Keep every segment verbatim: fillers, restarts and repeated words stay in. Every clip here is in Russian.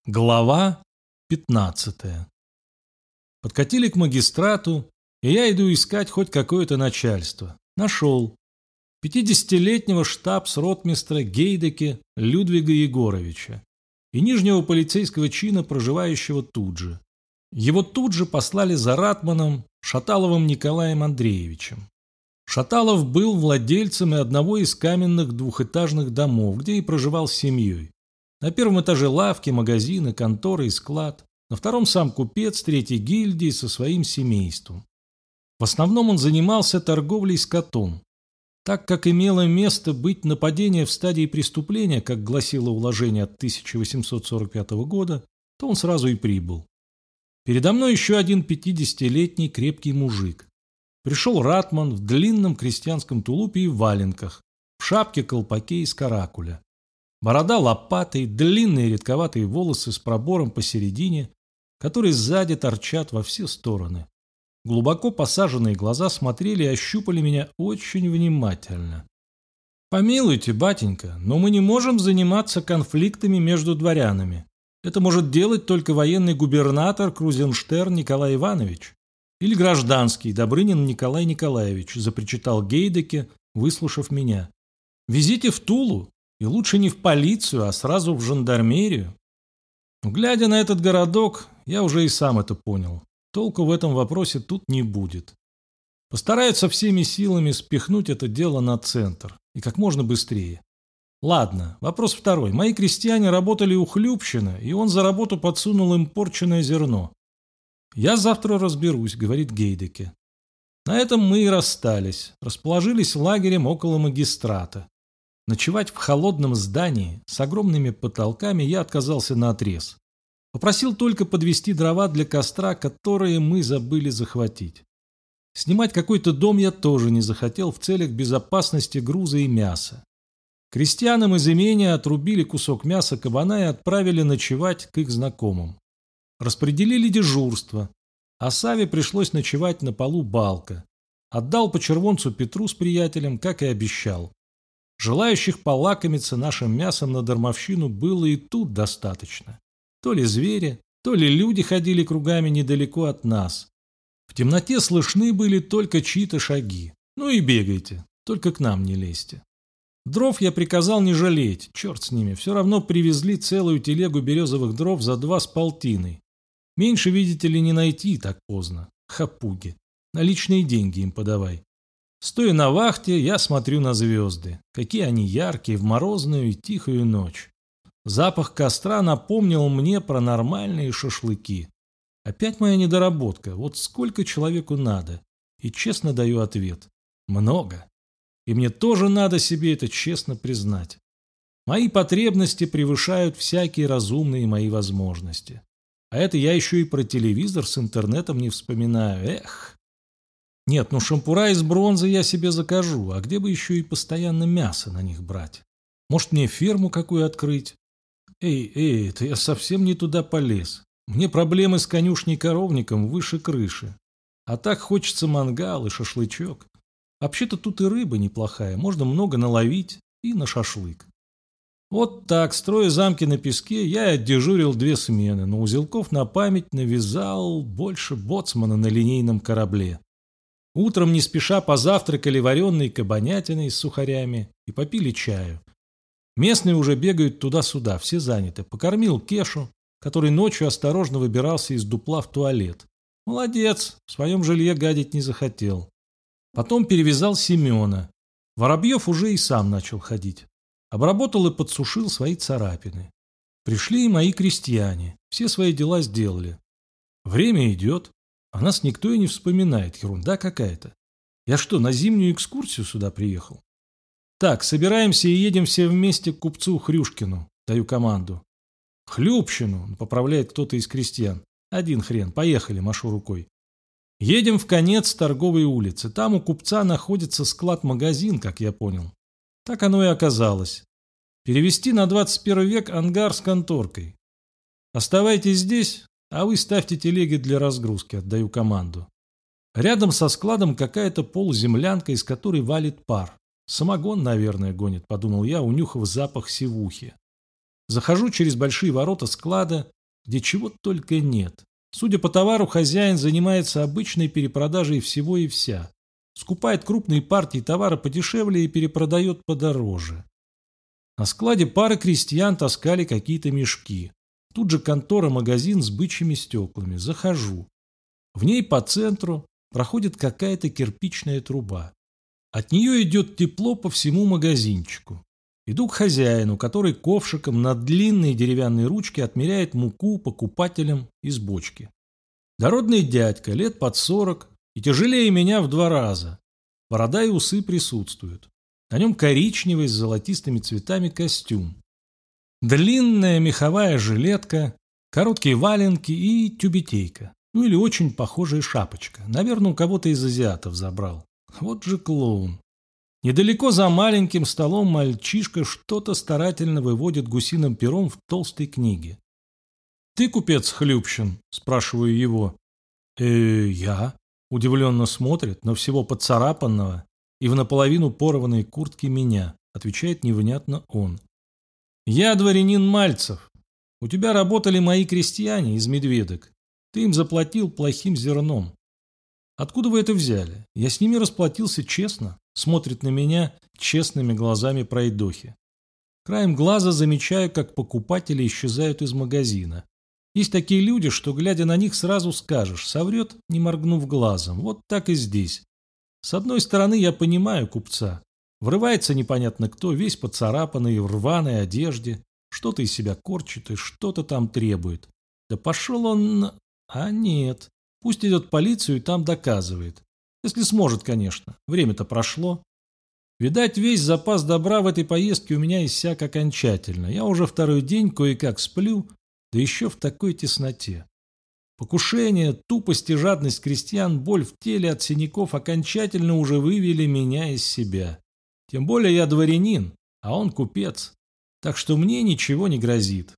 Глава пятнадцатая. Подкатили к магистрату, и я иду искать хоть какое-то начальство. Нашел. Пятидесятилетнего штабс-ротмистра Гейдеке Людвига Егоровича и нижнего полицейского чина, проживающего тут же. Его тут же послали за ратманом Шаталовым Николаем Андреевичем. Шаталов был владельцем и одного из каменных двухэтажных домов, где и проживал с семьей. На первом этаже лавки, магазины, конторы и склад. На втором сам купец третьей гильдии со своим семейством. В основном он занимался торговлей скотом. Так как имело место быть нападение в стадии преступления, как гласило уложение от тысяча восемьсот сорок пятого года, то он сразу и прибыл. Передо мной еще один пятидесятилетний крепкий мужик. Пришел ратман в длинном крестьянском тулупе и валенках, в шапке-колпаке из каракуля. Борода лопатой, длинные редковатые волосы с пробором посередине, которые сзади торчат во все стороны. Глубоко посаженные глаза смотрели и ощупали меня очень внимательно. «Помилуйте, батенька, но мы не можем заниматься конфликтами между дворянами. Это может делать только военный губернатор Крузенштерн Николай Иванович. Или гражданский Добрынин Николай Николаевич», запричитал Гейдеке, выслушав меня. «Везите в Тулу. И лучше не в полицию, а сразу в жандармерию». Глядя на этот городок, я уже и сам это понял. Толку в этом вопросе тут не будет. Постараются всеми силами спихнуть это дело на центр. И как можно быстрее. Ладно, вопрос второй. Мои крестьяне работали у Хлюпщина, и он за работу подсунул им порченное зерно. «Я завтра разберусь», — говорит Гейдеке. На этом мы и расстались. Расположились лагерем около магистрата. Ночевать в холодном здании с огромными потолками я отказался наотрез. Попросил только подвести дрова для костра, которые мы забыли захватить. Снимать какой-то дом я тоже не захотел в целях безопасности груза и мяса. Крестьянам из имения отрубили кусок мяса кабана и отправили ночевать к их знакомым. Распределили дежурство, а Саве пришлось ночевать на полу балка. Отдал по червонцу Петру с приятелем, как и обещал. Желающих полакомиться нашим мясом на дармовщину было и тут достаточно. То ли звери, то ли люди ходили кругами недалеко от нас. В темноте слышны были только чьи-то шаги. Ну и бегайте, только к нам не лезьте. Дров я приказал не жалеть, черт с ними, все равно привезли целую телегу березовых дров за два с полтиной. Меньше, видите ли, не найти так поздно. Хапуги. Наличные деньги им подавай. Стоя на вахте, я смотрю на звезды. Какие они яркие в морозную и тихую ночь. Запах костра напомнил мне про нормальные шашлыки. Опять моя недоработка. Вот сколько человеку надо. И честно даю ответ. Много. И мне тоже надо себе это честно признать. Мои потребности превышают всякие разумные мои возможности. А это я еще и про телевизор с интернетом не вспоминаю. Эх. Нет, ну шампура из бронзы я себе закажу, а где бы еще и постоянно мясо на них брать? Может, мне ферму какую открыть? Эй, эй, это я совсем не туда полез. Мне проблемы с конюшней-коровником выше крыши. А так хочется мангал и шашлычок. Вообще-то тут и рыба неплохая, можно много наловить и на шашлык. Вот так, строя замки на песке, я отдежурил две смены, но узелков на память навязал больше боцмана на линейном корабле. Утром не спеша позавтракали вареной кабанятиной с сухарями и попили чаю. Местные уже бегают туда-сюда, все заняты. Покормил Кешу, который ночью осторожно выбирался из дупла в туалет. Молодец, в своем жилье гадить не захотел. Потом перевязал Семена. Воробьев уже и сам начал ходить. Обработал и подсушил свои царапины. Пришли и мои крестьяне, все свои дела сделали. Время идет. А нас никто и не вспоминает, ерунда какая-то. Я что, на зимнюю экскурсию сюда приехал? Так, собираемся и едем все вместе к купцу Хрюшкину, даю команду. Хлюпщину, поправляет кто-то из крестьян. Один хрен, поехали, машу рукой. Едем в конец торговой улицы. Там у купца находится склад-магазин, как я понял. Так оно и оказалось. Перевести на двадцать первый век ангар с конторкой. Оставайтесь здесь. А вы ставьте телеги для разгрузки, отдаю команду. Рядом со складом какая-то полуземлянка, из которой валит пар. Самогон, наверное, гонит, подумал я, унюхав запах сивухи. Захожу через большие ворота склада где чего только нет. Судя по товару, хозяин занимается обычной перепродажей всего и вся. Скупает крупные партии товара подешевле и перепродает подороже. На складе пары крестьян таскали какие-то мешки. Тут же контора-магазин с бычьими стеклами. Захожу. В ней по центру проходит какая-то кирпичная труба. От нее идет тепло по всему магазинчику. Иду к хозяину, который ковшиком на длинной деревянной ручке отмеряет муку покупателям из бочки. Дородный дядька, лет под сорок, и тяжелее меня в два раза. Борода и усы присутствуют. На нем коричневый с золотистыми цветами костюм. Длинная меховая жилетка, короткие валенки и тюбетейка. Ну или очень похожая шапочка. Наверное, у кого-то из азиатов забрал. Вот же клоун. Недалеко за маленьким столом мальчишка что-то старательно выводит гусиным пером в толстой книге. «Ты купец Хлюпщин?» – спрашиваю его. «Э, я?» – удивленно смотрит на всего поцарапанного и в наполовину порванной куртке меня, отвечает невнятно он. «Я дворянин Мальцев. У тебя работали мои крестьяне из Медведок. Ты им заплатил плохим зерном. Откуда вы это взяли? Я с ними расплатился честно», смотрит на меня честными глазами пройдохи. Краем глаза замечаю, как покупатели исчезают из магазина. Есть такие люди, что, глядя на них, сразу скажешь, соврет, не моргнув глазом. Вот так и здесь. С одной стороны, я понимаю купца. Врывается непонятно кто, весь поцарапанный, в рваной одежде, что-то из себя корчит и что-то там требует. Да пошел он... А нет. Пусть идет в полицию и там доказывает. Если сможет, конечно. Время-то прошло. Видать, весь запас добра в этой поездке у меня иссяк окончательно. Я уже второй день кое-как сплю, да еще в такой тесноте. Покушение, тупость и жадность крестьян, боль в теле от синяков окончательно уже вывели меня из себя. Тем более я дворянин, а он купец. Так что мне ничего не грозит.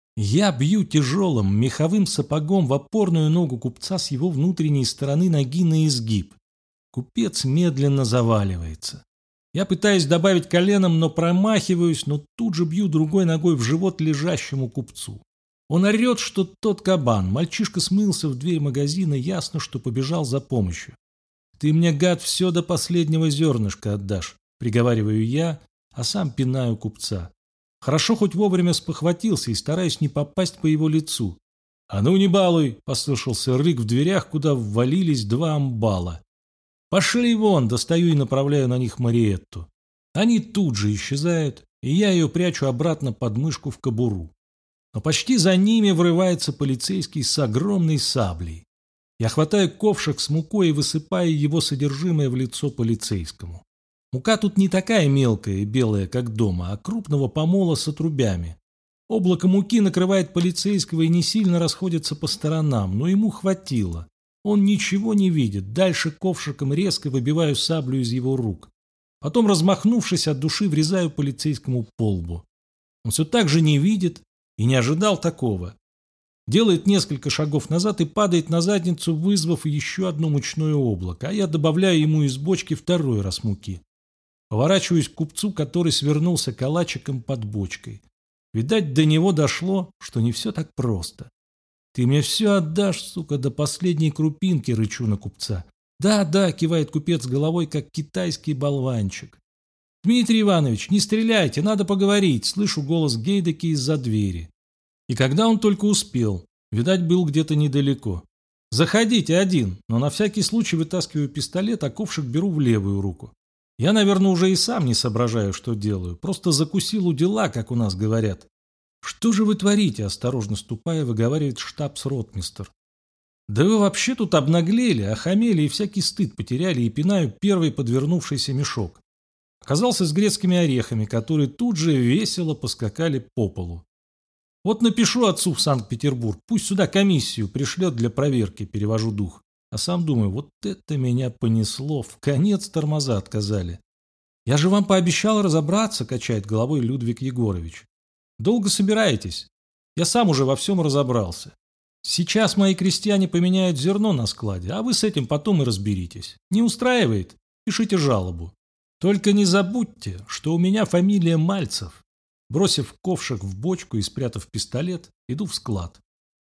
Я бью тяжелым меховым сапогом в опорную ногу купца с его внутренней стороны ноги на изгиб. Купец медленно заваливается. Я пытаюсь добавить коленом, но промахиваюсь, но тут же бью другой ногой в живот лежащему купцу. Он орет, что тот кабан. Мальчишка смылся в дверь магазина, ясно, что побежал за помощью. «Ты мне, гад, все до последнего зернышка отдашь», — приговариваю я, а сам пинаю купца. Хорошо хоть вовремя спохватился и стараюсь не попасть по его лицу. «А ну не балуй!» — послышался рык в дверях, куда ввалились два амбала. «Пошли вон!» – достаю и направляю на них Мариетту. Они тут же исчезают, и я ее прячу обратно под мышку в кобуру. Но почти за ними врывается полицейский с огромной саблей. Я хватаю ковшик с мукой и высыпаю его содержимое в лицо полицейскому. Мука тут не такая мелкая и белая, как дома, а крупного помола с отрубями. Облако муки накрывает полицейского и не сильно расходится по сторонам, но ему хватило. Он ничего не видит. Дальше ковшиком резко выбиваю саблю из его рук. Потом, размахнувшись от души, врезаю полицейскому по лбу. Он все так же не видит и не ожидал такого. Делает несколько шагов назад и падает на задницу, вызвав еще одно мучное облако, а я добавляю ему из бочки второй раз муки. Поворачиваюсь к купцу, который свернулся калачиком под бочкой. Видать, до него дошло, что не все так просто. «Ты мне все отдашь, сука, до последней крупинки», — рычу на купца. «Да, да», — кивает купец головой, как китайский болванчик. «Дмитрий Иванович, не стреляйте, надо поговорить», — слышу голос Гейдеки из-за двери. И когда он только успел, видать, был где-то недалеко. «Заходите один», но на всякий случай вытаскиваю пистолет, а ковшик беру в левую руку. Я, наверное, уже и сам не соображаю, что делаю. Просто закусил у дела, как у нас говорят. «Что же вы творите?» – осторожно ступая, выговаривает штабс-ротмистр. «Да вы вообще тут обнаглели, охамели и всякий стыд потеряли, и пинаю первый подвернувшийся мешок». Оказался с грецкими орехами, которые тут же весело поскакали по полу. «Вот напишу отцу в Санкт-Петербург, пусть сюда комиссию пришлет для проверки», – перевожу дух. А сам думаю, вот это меня понесло, в конец тормоза отказали. «Я же вам пообещал разобраться», – качает головой Людвиг Егорович. «Долго собираетесь? Я сам уже во всем разобрался. Сейчас мои крестьяне поменяют зерно на складе, а вы с этим потом и разберитесь. Не устраивает? Пишите жалобу. Только не забудьте, что у меня фамилия Мальцев». Бросив ковшик в бочку и спрятав пистолет, иду в склад.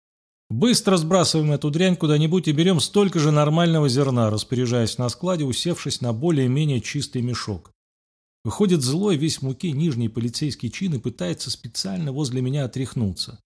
Быстро сбрасываем эту дрянь куда-нибудь и берем столько же нормального зерна, распоряжаясь на складе, усевшись на более-менее чистый мешок. Выходит злой, весь в муке, нижний полицейский чин и пытается специально возле меня отряхнуться.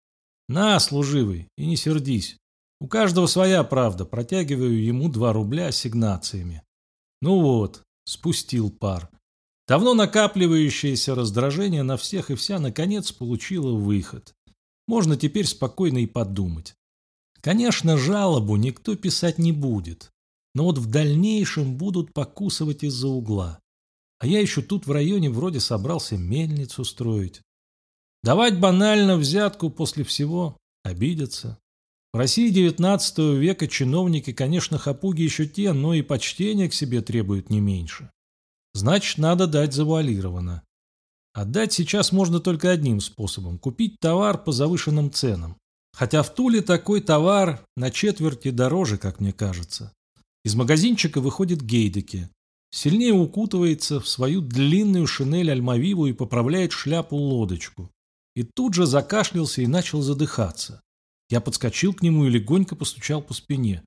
На, служивый, и не сердись. У каждого своя правда, протягиваю ему два рубля ассигнациями. Ну вот, спустил пар. Давно накапливающееся раздражение на всех и вся наконец получило выход. Можно теперь спокойно и подумать. Конечно, жалобу никто писать не будет, но вот в дальнейшем будут покусывать из-за угла. А я еще тут в районе вроде собрался мельницу строить. Давать банально взятку после всего обидятся. В России девятнадцатого века чиновники, конечно, хапуги еще те, но и почтения к себе требуют не меньше. Значит, надо дать завуалированно. Отдать сейчас можно только одним способом – купить товар по завышенным ценам. Хотя в Туле такой товар на четверти дороже, как мне кажется. Из магазинчика выходит Гейдеке, сильнее укутывается в свою длинную шинель альмавиву и поправляет шляпу-лодочку. И тут же закашлялся и начал задыхаться. Я подскочил к нему и легонько постучал по спине.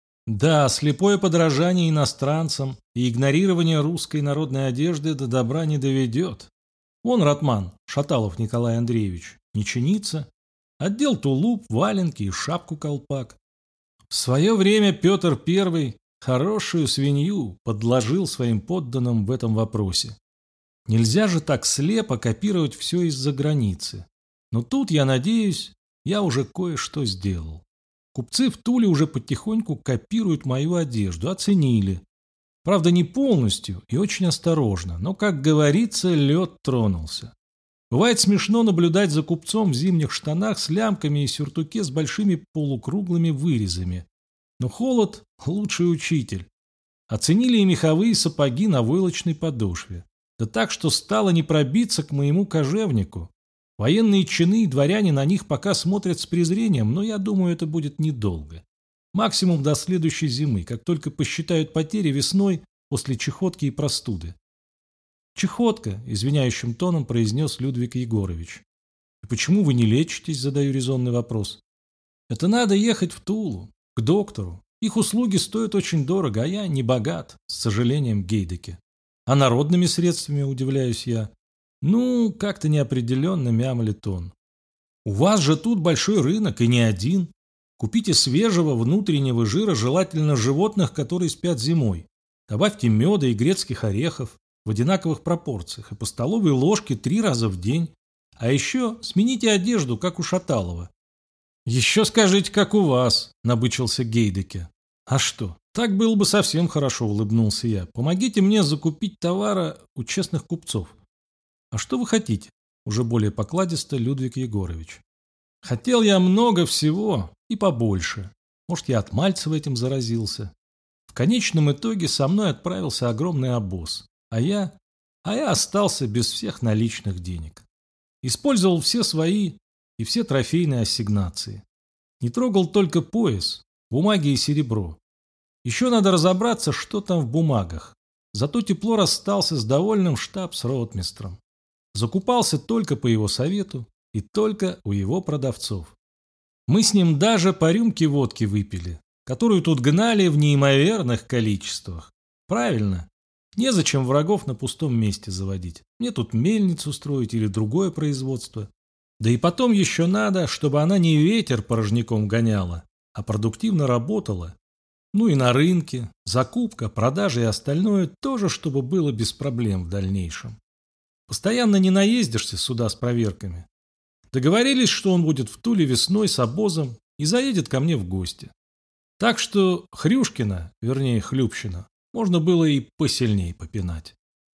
Да, слепое подражание иностранцам и игнорирование русской народной одежды до добра не доведет. Вон Ратман, Шаталов Николай Андреевич, не чинится, отдел тулуп, валенки и шапку-колпак. В свое время Петр Первый хорошую свинью подложил своим подданным в этом вопросе. Нельзя же так слепо копировать все из-за границы. Но тут, я надеюсь, я уже кое-что сделал. Купцы в Туле уже потихоньку копируют мою одежду, оценили. Правда, не полностью и очень осторожно, но, как говорится, лед тронулся. Бывает смешно наблюдать за купцом в зимних штанах с лямками и сюртуке с большими полукруглыми вырезами. Но холод – лучший учитель. Оценили и меховые сапоги на войлочной подошве. Да так, что стало не пробиться к моему кожевнику. Военные чины и дворяне на них пока смотрят с презрением, но я думаю, это будет недолго. Максимум до следующей зимы, как только посчитают потери весной после чехотки и простуды. «Чехотка», – извиняющим тоном произнес Людвиг Егорович. «И почему вы не лечитесь?» – задаю резонный вопрос. «Это надо ехать в Тулу, к доктору. Их услуги стоят очень дорого, а я не богат», – с сожалением Гейдеке. «А народными средствами?» – удивляюсь я. «Ну, как-то неопределенно мямлит он. У вас же тут большой рынок, и не один. Купите свежего внутреннего жира, желательно животных, которые спят зимой. Добавьте меда и грецких орехов в одинаковых пропорциях и по столовой ложке три раза в день. А еще смените одежду, как у Шаталова». «Еще скажите, как у вас», – набычился Гейдеке. «А что, так было бы совсем хорошо», – улыбнулся я. «Помогите мне закупить товара у честных купцов». «А что вы хотите?» – уже более покладисто Людвиг Егорович. «Хотел я много всего и побольше. Может, я от Мальцева этим заразился. В конечном итоге со мной отправился огромный обоз, а я, а я остался без всех наличных денег. Использовал все свои и все трофейные ассигнации. Не трогал только пояс, бумаги и серебро. Еще надо разобраться, что там в бумагах. Зато тепло расстался с довольным штабс-ротмистром. Закупался только по его совету и только у его продавцов. Мы с ним даже по рюмке водки выпили, которую тут гнали в неимоверных количествах. Правильно, незачем врагов на пустом месте заводить. Мне тут мельницу строить или другое производство. Да и потом еще надо, чтобы она не ветер порожняком гоняла, а продуктивно работала. Ну и на рынке, закупка, продажа и остальное тоже, чтобы было без проблем в дальнейшем. Постоянно не наездишься сюда с проверками. Договорились, что он будет в Туле весной с обозом и заедет ко мне в гости. Так что Хрюшкина, вернее Хлюпщина, можно было и посильнее попинать.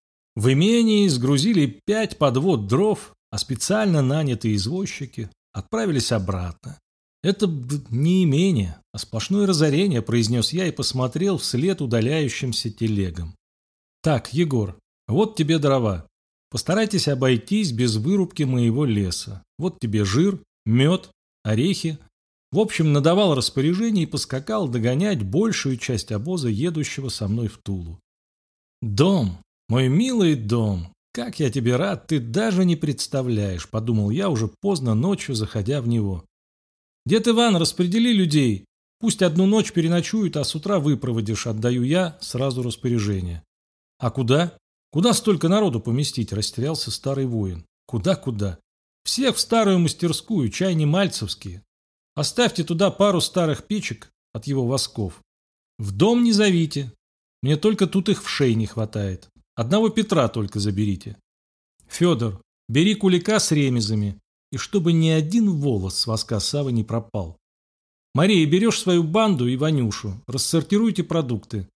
В имении сгрузили пять подвод дров, а специально нанятые извозчики отправились обратно. «Это не имение, а сплошное разорение», – произнес я и посмотрел вслед удаляющимся телегам. «Так, Егор, вот тебе дрова. Постарайтесь обойтись без вырубки моего леса. Вот тебе жир, мед, орехи». В общем, надавал распоряжение и поскакал догонять большую часть обоза, едущего со мной в Тулу. «Дом, мой милый дом, как я тебе рад, ты даже не представляешь», – подумал я уже поздно ночью, заходя в него. Дед Иван, распредели людей. Пусть одну ночь переночуют, а с утра выпроводишь, отдаю я сразу распоряжение. А куда? Куда столько народу поместить? Растерялся старый воин. Куда-куда? Всех в старую мастерскую, чай не мальцевские. Оставьте туда пару старых печек от его восков. В дом не зовите. Мне только тут их в шее не хватает. Одного Петра только заберите. Федор, бери кулика с ремезами, и чтобы ни один волос с воска Савы не пропал. Мария, берешь свою банду и Ванюшу, рассортируйте продукты.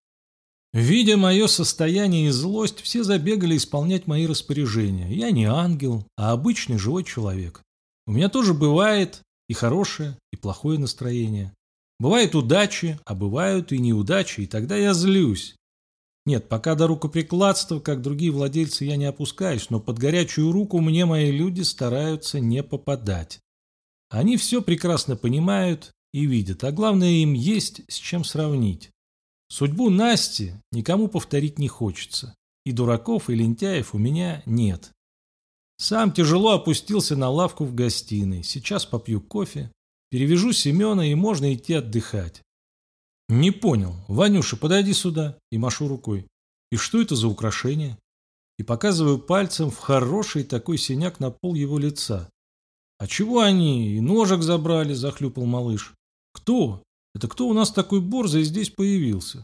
Видя мое состояние и злость, все забегали исполнять мои распоряжения. Я не ангел, а обычный живой человек. У меня тоже бывает и хорошее, и плохое настроение. Бывают удачи, а бывают и неудачи, и тогда я злюсь. Нет, пока до рукоприкладства, как другие владельцы, я не опускаюсь, но под горячую руку мне мои люди стараются не попадать. Они все прекрасно понимают и видят, а главное, им есть с чем сравнить. Судьбу Насти никому повторить не хочется, и дураков, и лентяев у меня нет. Сам тяжело опустился на лавку в гостиной, сейчас попью кофе, перевяжу Семена, и можно идти отдыхать. Не понял. Ванюша, подойди сюда. И машу рукой. И что это за украшение? И показываю пальцем в хороший такой синяк на пол его лица. А чего они? И ножик забрали, захлюпал малыш. Кто? Это кто у нас такой борзый здесь появился?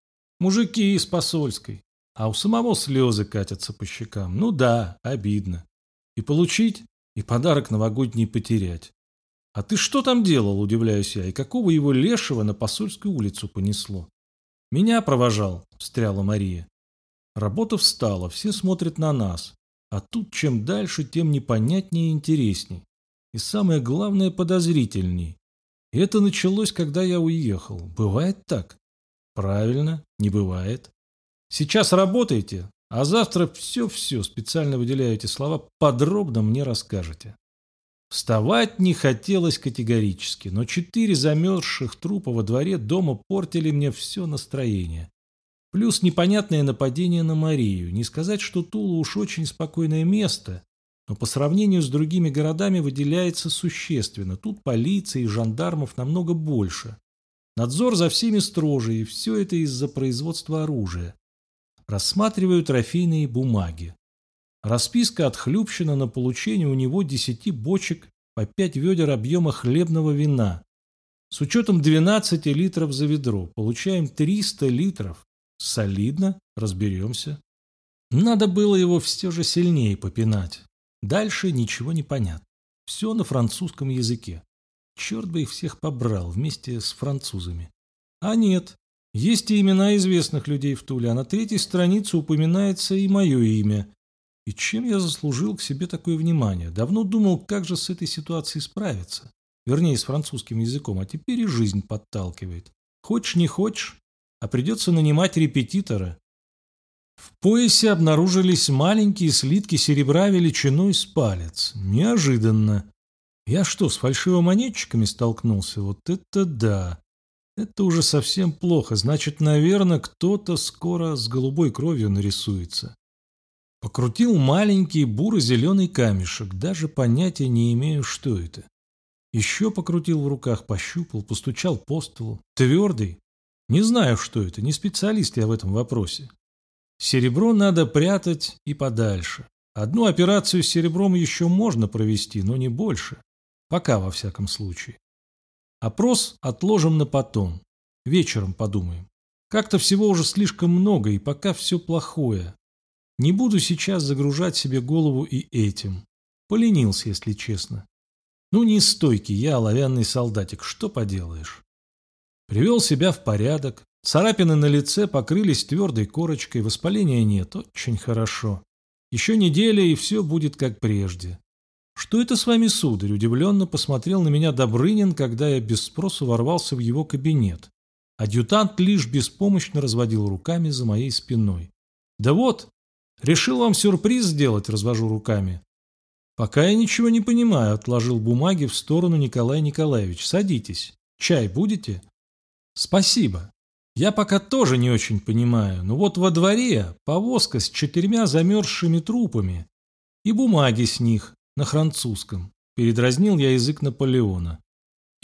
Мужики из посольской. А у самого слезы катятся по щекам. Ну да, обидно. И получить, и подарок новогодний потерять. «А ты что там делал?» – удивляюсь я. «И какого его лешего на Посольскую улицу понесло?» «Меня провожал», – встряла Мария. Работа встала, все смотрят на нас. А тут чем дальше, тем непонятнее и интересней. И самое главное – подозрительней. И это началось, когда я уехал. Бывает так? Правильно, не бывает. Сейчас работаете, а завтра все-все, специально выделяю эти слова, подробно мне расскажете. Вставать не хотелось категорически, но четыре замерзших трупа во дворе дома портили мне все настроение. Плюс непонятное нападение на Марию. Не сказать, что Тула уж очень спокойное место, но по сравнению с другими городами выделяется существенно. Тут полиции и жандармов намного больше. Надзор за всеми строже, и все это из-за производства оружия. Рассматриваю трофейные бумаги. Расписка отхлюпщена на получение у него десяти бочек по пять ведер объема хлебного вина. С учетом двенадцати литров за ведро получаем триста литров. Солидно, разберемся. Надо было его все же сильнее попинать. Дальше ничего не понятно. Все на французском языке. Черт бы их всех побрал вместе с французами. А нет, есть и имена известных людей в Туле, а на третьей странице упоминается и мое имя. И чем я заслужил к себе такое внимание? Давно думал, как же с этой ситуацией справиться. Вернее, с французским языком, а теперь и жизнь подталкивает. Хочешь не хочешь, а придется нанимать репетитора. В поясе обнаружились маленькие слитки серебра величиной с палец. Неожиданно. Я что, с фальшивомонетчиками столкнулся? Вот это да! Это уже совсем плохо. Значит, наверное, кто-то скоро с голубой кровью нарисуется. Покрутил маленький буро-зеленый камешек, даже понятия не имею, что это. Еще покрутил в руках, пощупал, постучал по столу. Твердый. Не знаю, что это, не специалист я в этом вопросе. Серебро надо прятать и подальше. Одну операцию с серебром еще можно провести, но не больше. Пока, во всяком случае. Опрос отложим на потом. Вечером подумаем. Как-то всего уже слишком много, и пока все плохое. Не буду сейчас загружать себе голову и этим. Поленился, если честно. Ну, не стойкий я, оловянный солдатик, что поделаешь. Привел себя в порядок. Царапины на лице покрылись твердой корочкой, воспаления нет, очень хорошо. Еще неделя, и все будет как прежде. «Что это с вами, сударь?» – удивленно посмотрел на меня Добрынин, когда я без спросу ворвался в его кабинет. Адъютант лишь беспомощно разводил руками за моей спиной. «Да вот, решил вам сюрприз сделать», – развожу руками. «Пока я ничего не понимаю», – отложил бумаги в сторону Николай Николаевич. «Садитесь. Чай будете?» «Спасибо. Я пока тоже не очень понимаю, но вот во дворе повозка с четырьмя замерзшими трупами и бумаги с них на французском». Передразнил я язык Наполеона.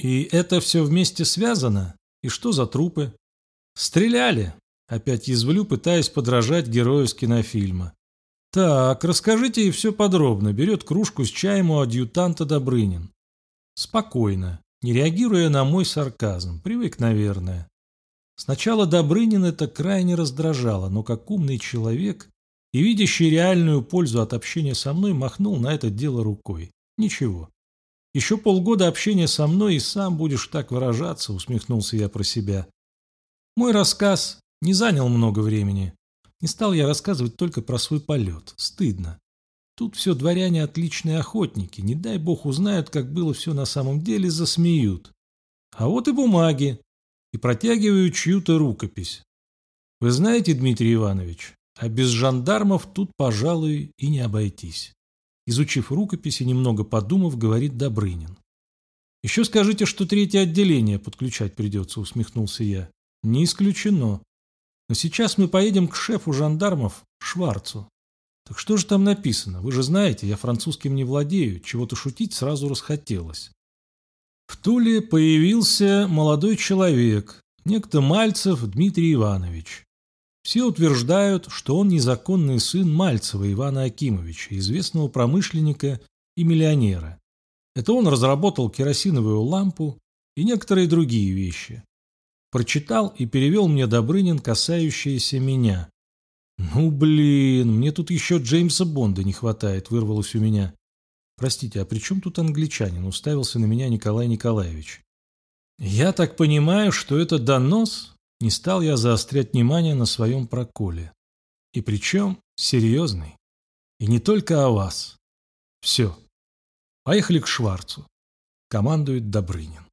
И это все вместе связано? И что за трупы? Стреляли. Опять язвлю, пытаясь подражать герою с кинофильма. Так, расскажите ей все подробно. Берет кружку с чаем у адъютанта Добрынин. Спокойно, не реагируя на мой сарказм. Привык, наверное. Сначала Добрынин это крайне раздражало, но как умный человек и видящий реальную пользу от общения со мной махнул на это дело рукой. Ничего. Еще полгода общения со мной и сам будешь так выражаться, усмехнулся я про себя. Мой рассказ не занял много времени. Не стал я рассказывать только про свой полет. Стыдно. Тут все дворяне отличные охотники. Не дай бог узнают, как было все на самом деле, засмеют. А вот и бумаги. И протягиваю чью-то рукопись. Вы знаете, Дмитрий Иванович, а без жандармов тут, пожалуй, и не обойтись. Изучив рукопись и немного подумав, говорит Добрынин. Еще скажите, что третье отделение подключать придется, усмехнулся я. Не исключено. Но сейчас мы поедем к шефу жандармов, Шварцу. Так что же там написано? Вы же знаете, я французским не владею, чего-то шутить сразу расхотелось. В Туле появился молодой человек, некто Мальцев Дмитрий Иванович. Все утверждают, что он незаконный сын Мальцева Ивана Акимовича, известного промышленника и миллионера. Это он разработал керосиновую лампу и некоторые другие вещи. Прочитал и перевел мне Добрынин, касающиеся меня. «Ну, блин, мне тут еще Джеймса Бонда не хватает», — вырвалось у меня. «Простите, а при чем тут англичанин?» — уставился на меня Николай Николаевич. «Я так понимаю, что это донос?» Не стал я заострять внимание на своем проколе. «И причем серьезный. И не только о вас. Все. Поехали к Шварцу», — командует Добрынин.